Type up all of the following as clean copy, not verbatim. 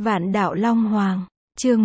Vạn đạo Long Hoàng, chương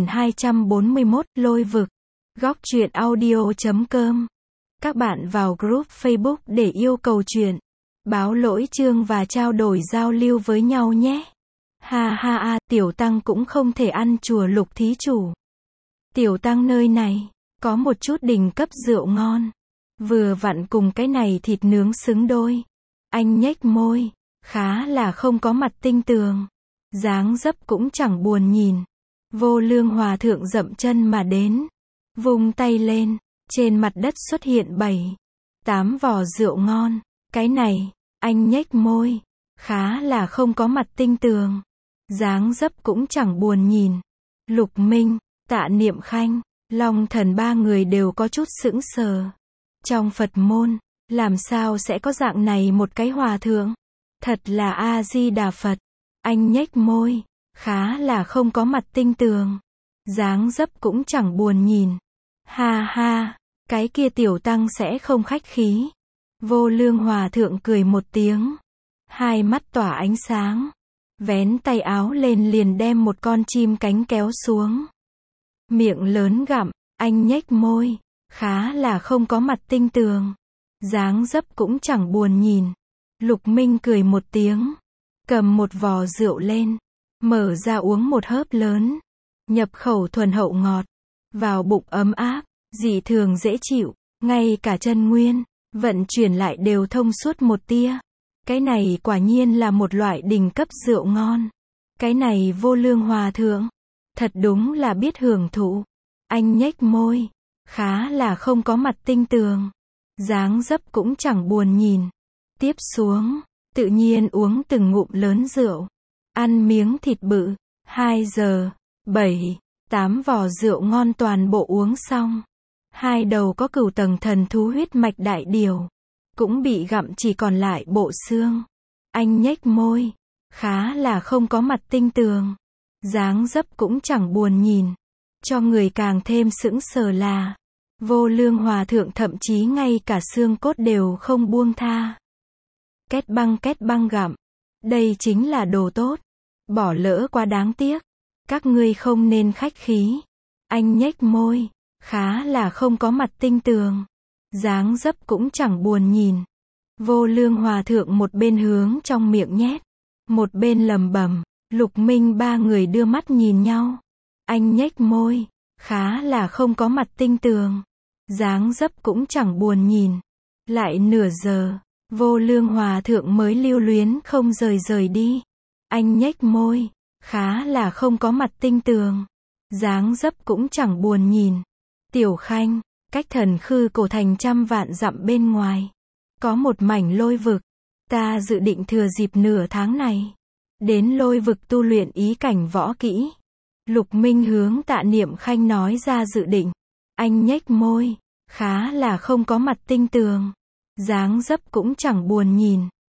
1241, Lôi vực. Góc truyện audio.com. Các bạn vào group Facebook để yêu cầu truyện, báo lỗi chương và trao đổi giao lưu với nhau nhé. Ha ha ha, tiểu tăng cũng không thể ăn chùa Lục thí chủ. Tiểu tăng nơi này, có một chút đỉnh cấp rượu ngon. Vừa vặn cùng cái này thịt nướng xứng đôi. Anh nhếch môi, khá là không có mặt tinh tường. Dáng dấp cũng chẳng buồn nhìn. Vô Lương Hòa thượng dậm chân mà đến. Vung tay lên, trên mặt đất xuất hiện 7-8 vò rượu ngon. Cái này, anh nhếch môi, khá là không có mặt tinh tường. Dáng dấp cũng chẳng buồn nhìn. Lục Minh, Tạ Niệm Khanh, Long Thần ba người đều có chút sững sờ. Trong Phật môn, làm sao sẽ có dạng này một cái hòa thượng? Thật là A-di-đà Phật. Anh nhếch môi, khá là không có mặt tinh tường. Dáng dấp cũng chẳng buồn nhìn. Ha ha, cái kia tiểu tăng sẽ không khách khí. Vô Lương Hòa thượng cười một tiếng. Hai mắt tỏa ánh sáng. Vén tay áo lên liền đem một con chim cánh kéo xuống. Miệng lớn gặm, anh nhếch môi, khá là không có mặt tinh tường. Dáng dấp cũng chẳng buồn nhìn. Lục Minh cười một tiếng. Cầm một vò rượu lên. Mở ra uống một hớp lớn. Nhập khẩu thuần hậu ngọt. Vào bụng ấm áp, dị thường dễ chịu. Ngay cả chân nguyên, vận chuyển lại đều thông suốt một tia. Cái này quả nhiên là một loại đỉnh cấp rượu ngon. Cái này Vô Lương Hòa thượng, thật đúng là biết hưởng thụ. Anh nhếch môi, khá là không có mặt tinh tường. Dáng dấp cũng chẳng buồn nhìn. Tiếp xuống, tự nhiên uống từng ngụm lớn rượu. Ăn miếng thịt bự. 2 giờ, 7-8 vò rượu ngon toàn bộ uống xong. Hai đầu có cửu tầng thần thú huyết mạch đại điều. Cũng bị gặm chỉ còn lại bộ xương. Anh nhếch môi, khá là không có mặt tinh tường. Dáng dấp cũng chẳng buồn nhìn. Cho người càng thêm sững sờ là Vô Lương Hòa thượng thậm chí ngay cả xương cốt đều không buông tha. Két băng gặm. Đây chính là đồ tốt. Bỏ lỡ quá đáng tiếc. Các ngươi không nên khách khí. Anh nhếch môi, khá là không có mặt tinh tường. Dáng dấp cũng chẳng buồn nhìn. Vô Lương Hòa thượng một bên hướng trong miệng nhét, một bên lẩm bẩm. Lục Minh ba người đưa mắt nhìn nhau. Anh nhếch môi, khá là không có mặt tinh tường. Dáng dấp cũng chẳng buồn nhìn. Lại nửa giờ, Vô Lương Hòa thượng mới lưu luyến không rời đi. Anh nhếch môi, khá là không có mặt tinh tường. Dáng dấp cũng chẳng buồn nhìn. Tiểu Khanh, cách Thần Khư Cổ Thành trăm vạn dặm bên ngoài, có một mảnh lôi vực. Ta dự định thừa dịp nửa tháng này, đến lôi vực tu luyện ý cảnh võ kỹ. Lục Minh hướng Tạ Niệm Khanh nói ra dự định. Anh nhếch môi, khá là không có mặt tinh tường. Dáng dấp cũng chẳng buồn nhìn.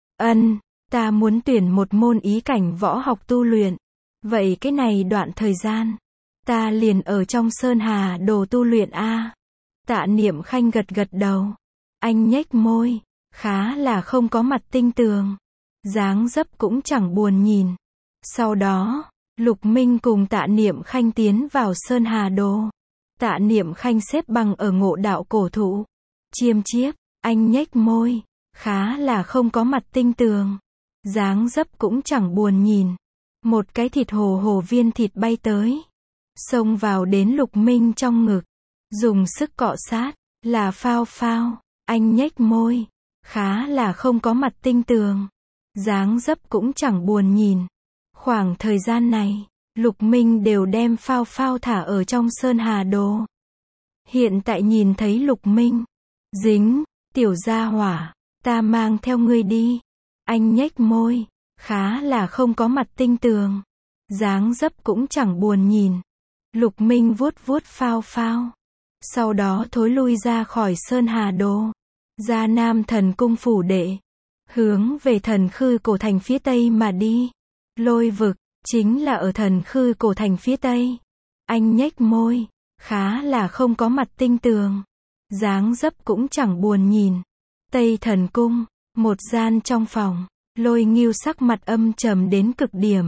Ta muốn tuyển một môn ý cảnh võ học tu luyện. Vậy cái này đoạn thời gian, ta liền ở trong Sơn Hà Đồ tu luyện a. Tạ Niệm Khanh gật đầu. Anh nhếch môi, khá là không có mặt tinh tường. Dáng dấp cũng chẳng buồn nhìn. Sau đó, Lục Minh cùng Tạ Niệm Khanh tiến vào Sơn Hà Đồ. Tạ Niệm Khanh xếp bằng ở Ngộ Đạo cổ thụ. Chiêm chiếp, anh nhếch môi, khá là không có mặt tinh tường. Dáng dấp cũng chẳng buồn nhìn. Một cái thịt hồ viên thịt bay tới. Xông vào đến Lục Minh trong ngực. Dùng sức cọ sát, là phao. Anh nhếch môi, khá là không có mặt tinh tường. Dáng dấp cũng chẳng buồn nhìn. Khoảng thời gian này, Lục Minh đều đem phao thả ở trong Sơn Hà Đồ. Hiện tại nhìn thấy Lục Minh, dính, tiểu gia hỏa, ta mang theo ngươi đi. Anh nhếch môi, khá là không có mặt tinh tường. Dáng dấp cũng chẳng buồn nhìn. Lục Minh vuốt phao. Sau đó thối lui ra khỏi Sơn Hà Đồ. Ra Nam Thần Cung phủ đệ. Hướng về Thần Khư Cổ Thành phía tây mà đi. Lôi vực, chính là ở Thần Khư Cổ Thành phía tây. Anh nhếch môi, khá là không có mặt tinh tường. Dáng dấp cũng chẳng buồn nhìn. Tây Thần Cung, một gian trong phòng. Lôi Ngưu sắc mặt âm trầm đến cực điểm.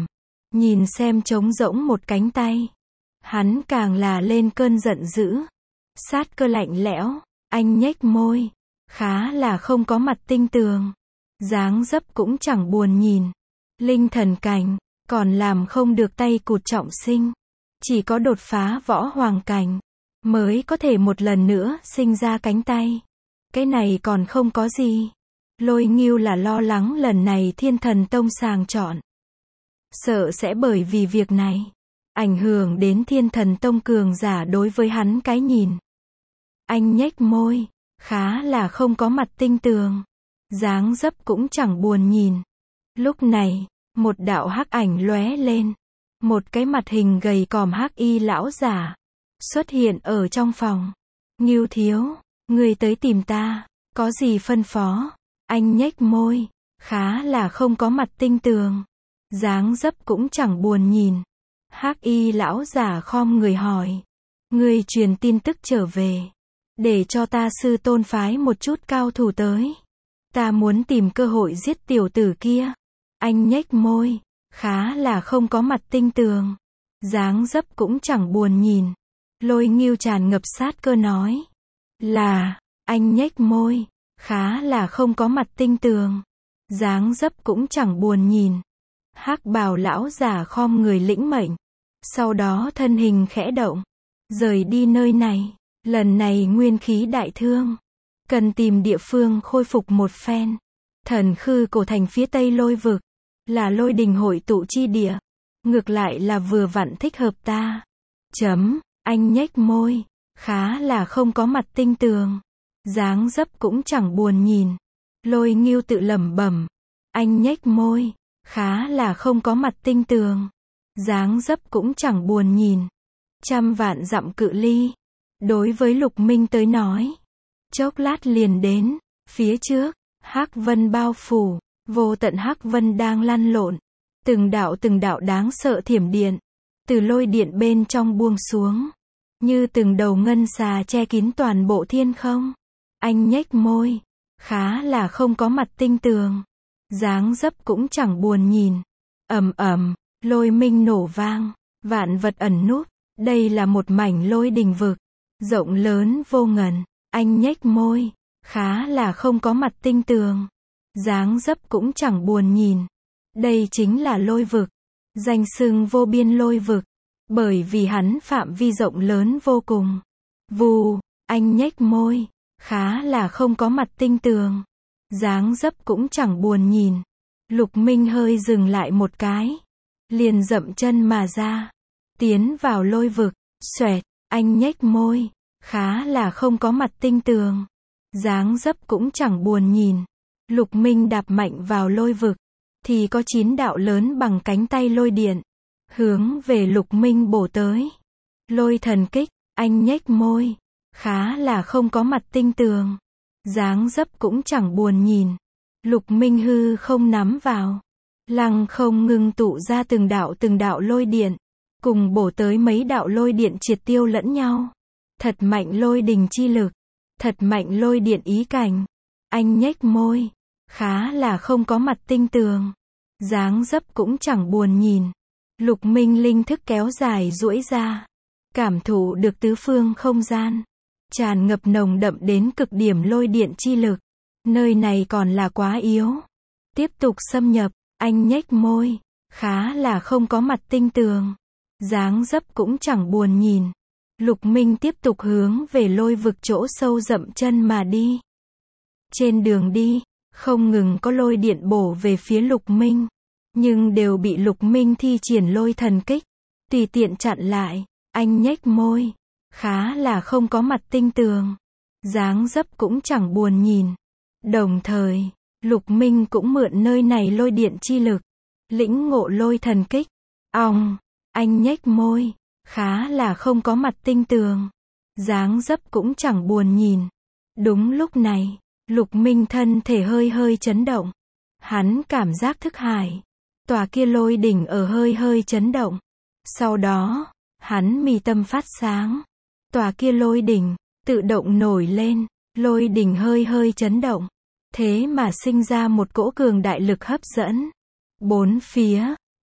Nhìn xem trống rỗng một cánh tay. Hắn càng là lên cơn giận dữ. Sát cơ lạnh lẽo, anh nhếch môi. Khá là không có mặt tinh tường. Dáng dấp cũng chẳng buồn nhìn. Linh thần cảnh, còn làm không được tay cụt trọng sinh. Chỉ có đột phá võ hoàng cảnh, mới có thể một lần nữa sinh ra cánh tay. Cái này còn không có gì. Lôi Ngưu là lo lắng lần này Thiên Thần Tông sàng chọn. Sợ sẽ bởi vì việc này, ảnh hưởng đến Thiên Thần Tông cường giả đối với hắn cái nhìn. Anh nhếch môi, khá là không có mặt tinh tường. Dáng dấp cũng chẳng buồn nhìn. Lúc này, một đạo hắc ảnh lóe lên. Một cái mặt hình gầy còm hắc y lão giả xuất hiện ở trong phòng. Ngưu thiếu, ngươi tới tìm ta, có gì phân phó? Anh nhếch môi, khá là không có mặt tinh tường. Dáng dấp cũng chẳng buồn nhìn. Hắc y lão giả khom người hỏi. Ngươi truyền tin tức trở về, để cho ta sư tôn phái một chút cao thủ tới. Ta muốn tìm cơ hội giết tiểu tử kia. Anh nhếch môi, khá là không có mặt tinh tường. Dáng dấp cũng chẳng buồn nhìn. Lôi Ngưu tràn ngập sát cơ nói. Là, anh nhếch môi, khá là không có mặt tinh tường. Dáng dấp cũng chẳng buồn nhìn. Hắc bào lão giả khom người lĩnh mệnh. Sau đó thân hình khẽ động, rời đi nơi này. Lần này nguyên khí đại thương, cần tìm địa phương khôi phục một phen. Thần Khư cổ thành phía tây Lôi vực, là lôi đình hội tụ chi địa. Ngược lại là vừa vặn thích hợp ta. Anh nhếch môi, khá là không có mặt tinh tường. Dáng dấp cũng chẳng buồn nhìn. Lôi Ngưu tự lẩm bẩm. Anh nhếch môi, khá là không có mặt tinh tường. Dáng dấp cũng chẳng buồn nhìn. 100 vạn dặm cự ly. Đối với Lục Minh tới nói, chốc lát liền đến. Phía trước, hắc vân bao phủ, vô tận hắc vân đang lăn lộn. Từng đạo đáng sợ thiểm điện, từ lôi điện bên trong buông xuống, như từng đầu ngân xà che kín toàn bộ thiên không. Anh nhếch môi, khá là không có mặt tinh tường. Dáng dấp cũng chẳng buồn nhìn. Ầm ầm, lôi minh nổ vang, vạn vật ẩn núp. Đây là một mảnh lôi đình vực, rộng lớn vô ngần. Anh nhếch môi, khá là không có mặt tinh tường. Dáng dấp cũng chẳng buồn nhìn. Đây chính là lôi vực, danh xưng vô biên lôi vực, bởi vì hắn phạm vi rộng lớn vô cùng. Vù, anh nhếch môi, khá là không có mặt tinh tường. Dáng dấp cũng chẳng buồn nhìn. Lục Minh hơi dừng lại một cái, liền dậm chân mà ra, tiến vào lôi vực. Xoẹt, anh nhếch môi, khá là không có mặt tinh tường. Dáng dấp cũng chẳng buồn nhìn. Lục Minh đạp mạnh vào lôi vực, thì có 9 đạo lớn bằng cánh tay lôi điện, hướng về Lục Minh bổ tới. Lôi thần kích, anh nhếch môi, khá là không có mặt tinh tường. Dáng dấp cũng chẳng buồn nhìn. Lục Minh hư không nắm vào, lăng không ngưng tụ ra từng đạo lôi điện, cùng bổ tới mấy đạo lôi điện triệt tiêu lẫn nhau. Thật mạnh lôi đình chi lực, thật mạnh lôi điện ý cảnh. Anh nhếch môi, khá là không có mặt tinh tường. Dáng dấp cũng chẳng buồn nhìn. Lục Minh linh thức kéo dài duỗi ra, cảm thụ được tứ phương không gian, tràn ngập nồng đậm đến cực điểm lôi điện chi lực. Nơi này còn là quá yếu, tiếp tục xâm nhập. Anh nhếch môi, khá là không có mặt tinh tường. Dáng dấp cũng chẳng buồn nhìn. Lục Minh tiếp tục hướng về lôi vực chỗ sâu dậm chân mà đi. Trên đường đi, không ngừng có lôi điện bổ về phía Lục Minh, nhưng đều bị Lục Minh thi triển lôi thần kích, tùy tiện chặn lại. Anh nhếch môi, khá là không có mặt tinh tường. Dáng dấp cũng chẳng buồn nhìn. Đồng thời, Lục Minh cũng mượn nơi này lôi điện chi lực, lĩnh ngộ lôi thần kích. Anh nhếch môi, khá là không có mặt tinh tường. Dáng dấp cũng chẳng buồn nhìn. Đúng lúc này, Lục Minh thân thể hơi chấn động. Hắn cảm giác thức hải, tòa kia lôi đỉnh ở hơi chấn động. Sau đó, hắn mi tâm phát sáng. Tòa kia lôi đỉnh, tự động nổi lên, lôi đỉnh hơi chấn động. Thế mà sinh ra một cỗ cường đại lực hấp dẫn. Bốn phía,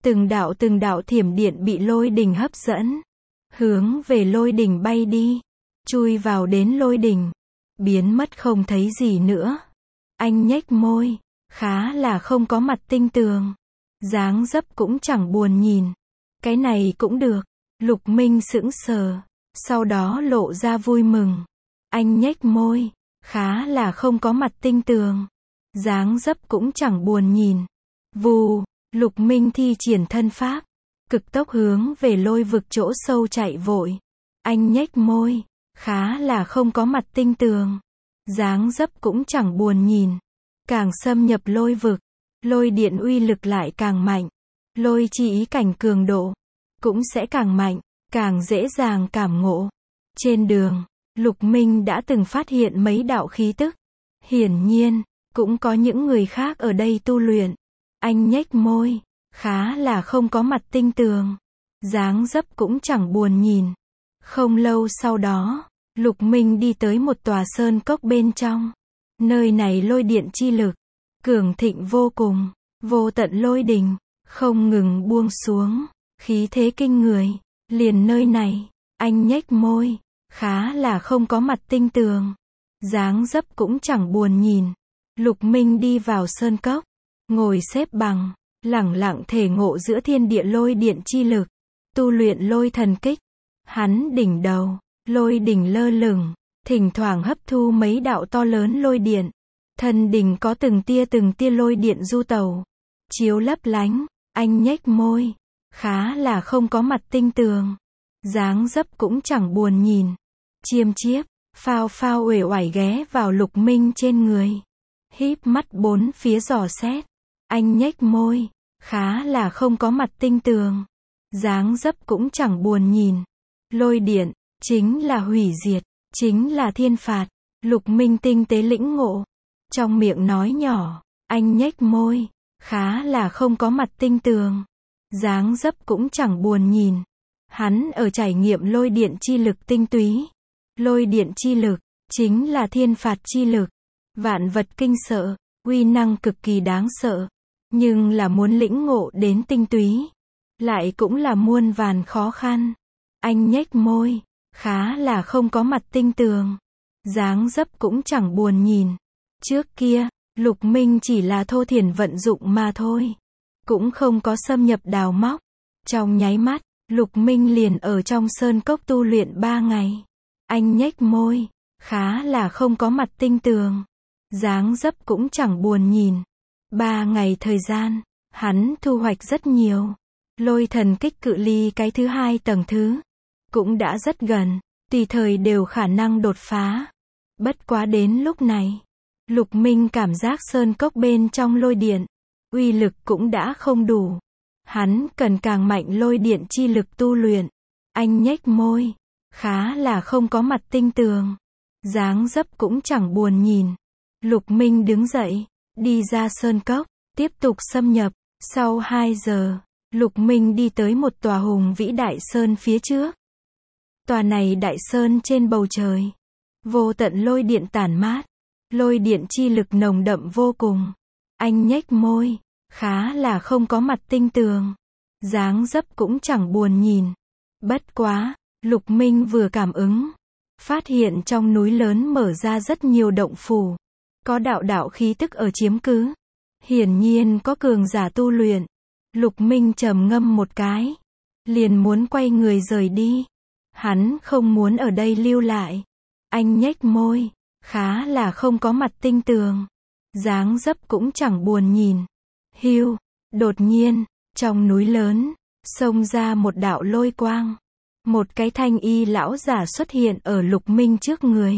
từng đạo thiểm điện bị lôi đình hấp dẫn, hướng về lôi đình bay đi, chui vào đến lôi đình, biến mất không thấy gì nữa. Anh nhếch môi, khá là không có mặt tinh tường, dáng dấp cũng chẳng buồn nhìn. Cái này cũng được. Lục Minh sững sờ, sau đó lộ ra vui mừng. Anh nhếch môi, khá là không có mặt tinh tường, dáng dấp cũng chẳng buồn nhìn. Vù, Lục Minh thi triển thân pháp, cực tốc hướng về lôi vực chỗ sâu chạy vội. Anh nhếch môi, khá là không có mặt tinh tường, dáng dấp cũng chẳng buồn nhìn. Càng xâm nhập lôi vực, lôi điện uy lực lại càng mạnh, lôi chi ý cảnh cường độ cũng sẽ càng mạnh, càng dễ dàng cảm ngộ. Trên đường, Lục Minh đã từng phát hiện mấy đạo khí tức. Hiển nhiên, cũng có những người khác ở đây tu luyện. Anh nhếch môi, khá là không có mặt tinh tường, dáng dấp cũng chẳng buồn nhìn. Không lâu sau đó, Lục Minh đi tới một tòa sơn cốc bên trong. Nơi này lôi điện chi lực cường thịnh vô cùng, vô tận lôi đình không ngừng buông xuống, khí thế kinh người. Liền nơi này, anh nhếch môi, khá là không có mặt tinh tường, dáng dấp cũng chẳng buồn nhìn. Lục Minh đi vào sơn cốc, ngồi xếp bằng, lẳng lặng thể ngộ giữa thiên địa lôi điện chi lực, tu luyện lôi thần kích. Hắn đỉnh đầu, lôi đỉnh lơ lửng, thỉnh thoảng hấp thu mấy đạo to lớn lôi điện. Thân đỉnh có từng tia lôi điện du tẩu, chiếu lấp lánh. Anh nhếch môi, khá là không có mặt tinh tường, dáng dấp cũng chẳng buồn nhìn. Chiêm chiếp, phao phao uể oải ghé vào Lục Minh trên người, híp mắt bốn phía dò xét. Anh nhếch môi, khá là không có mặt tinh tường, dáng dấp cũng chẳng buồn nhìn. Lôi điện, chính là hủy diệt, chính là thiên phạt. Lục Minh tinh tế lĩnh ngộ, trong miệng nói nhỏ. Anh nhếch môi, khá là không có mặt tinh tường, dáng dấp cũng chẳng buồn nhìn. Hắn ở trải nghiệm lôi điện chi lực tinh túy. Lôi điện chi lực, chính là thiên phạt chi lực. Vạn vật kinh sợ, uy năng cực kỳ đáng sợ. Nhưng là muốn lĩnh ngộ đến tinh túy, lại cũng là muôn vàn khó khăn. Anh nhếch môi, khá là không có mặt tinh tường, dáng dấp cũng chẳng buồn nhìn. Trước kia, Lục Minh chỉ là thô thiển vận dụng mà thôi, cũng không có xâm nhập đào móc. Trong nháy mắt, Lục Minh liền ở trong sơn cốc tu luyện 3 ngày. Anh nhếch môi, khá là không có mặt tinh tường, dáng dấp cũng chẳng buồn nhìn. 3 ngày thời gian, hắn thu hoạch rất nhiều. Lôi thần kích cự ly cái thứ 2 tầng thứ cũng đã rất gần, tùy thời đều khả năng đột phá. Bất quá đến lúc này, Lục Minh cảm giác sơn cốc bên trong lôi điện, uy lực cũng đã không đủ. Hắn cần càng mạnh lôi điện chi lực tu luyện. Anh nhếch môi, khá là không có mặt tinh tường, dáng dấp cũng chẳng buồn nhìn. Lục Minh đứng dậy, đi ra sơn cốc, tiếp tục xâm nhập. Sau 2 giờ, Lục Minh đi tới một tòa hùng vĩ đại sơn phía trước. Tòa này đại sơn trên bầu trời, vô tận lôi điện tản mát, lôi điện chi lực nồng đậm vô cùng. Anh nhếch môi, khá là không có mặt tinh tường, dáng dấp cũng chẳng buồn nhìn. Bất quá, Lục Minh vừa cảm ứng, phát hiện trong núi lớn mở ra rất nhiều động phủ, có đạo đạo khí tức ở chiếm cứ. Hiển nhiên có cường giả tu luyện. Lục Minh trầm ngâm một cái, liền muốn quay người rời đi. Hắn không muốn ở đây lưu lại. Anh nhếch môi, khá là không có mặt tinh tường, dáng dấp cũng chẳng buồn nhìn. Hưu, đột nhiên, trong núi lớn, xông ra một đạo lôi quang. Một cái thanh y lão giả xuất hiện ở Lục Minh trước người,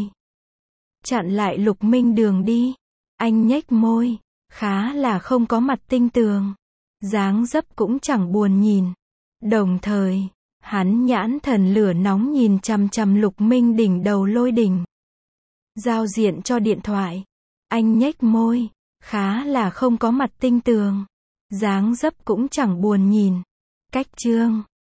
chặn lại Lục Minh đường đi. Anh nhếch môi, khá là không có mặt tinh tường, dáng dấp cũng chẳng buồn nhìn. Đồng thời, hắn nhãn thần lửa nóng nhìn chằm chằm Lục Minh đỉnh đầu lôi đỉnh. Giao diện cho điện thoại. Anh nhếch môi, khá là không có mặt tinh tường, dáng dấp cũng chẳng buồn nhìn. Cách chương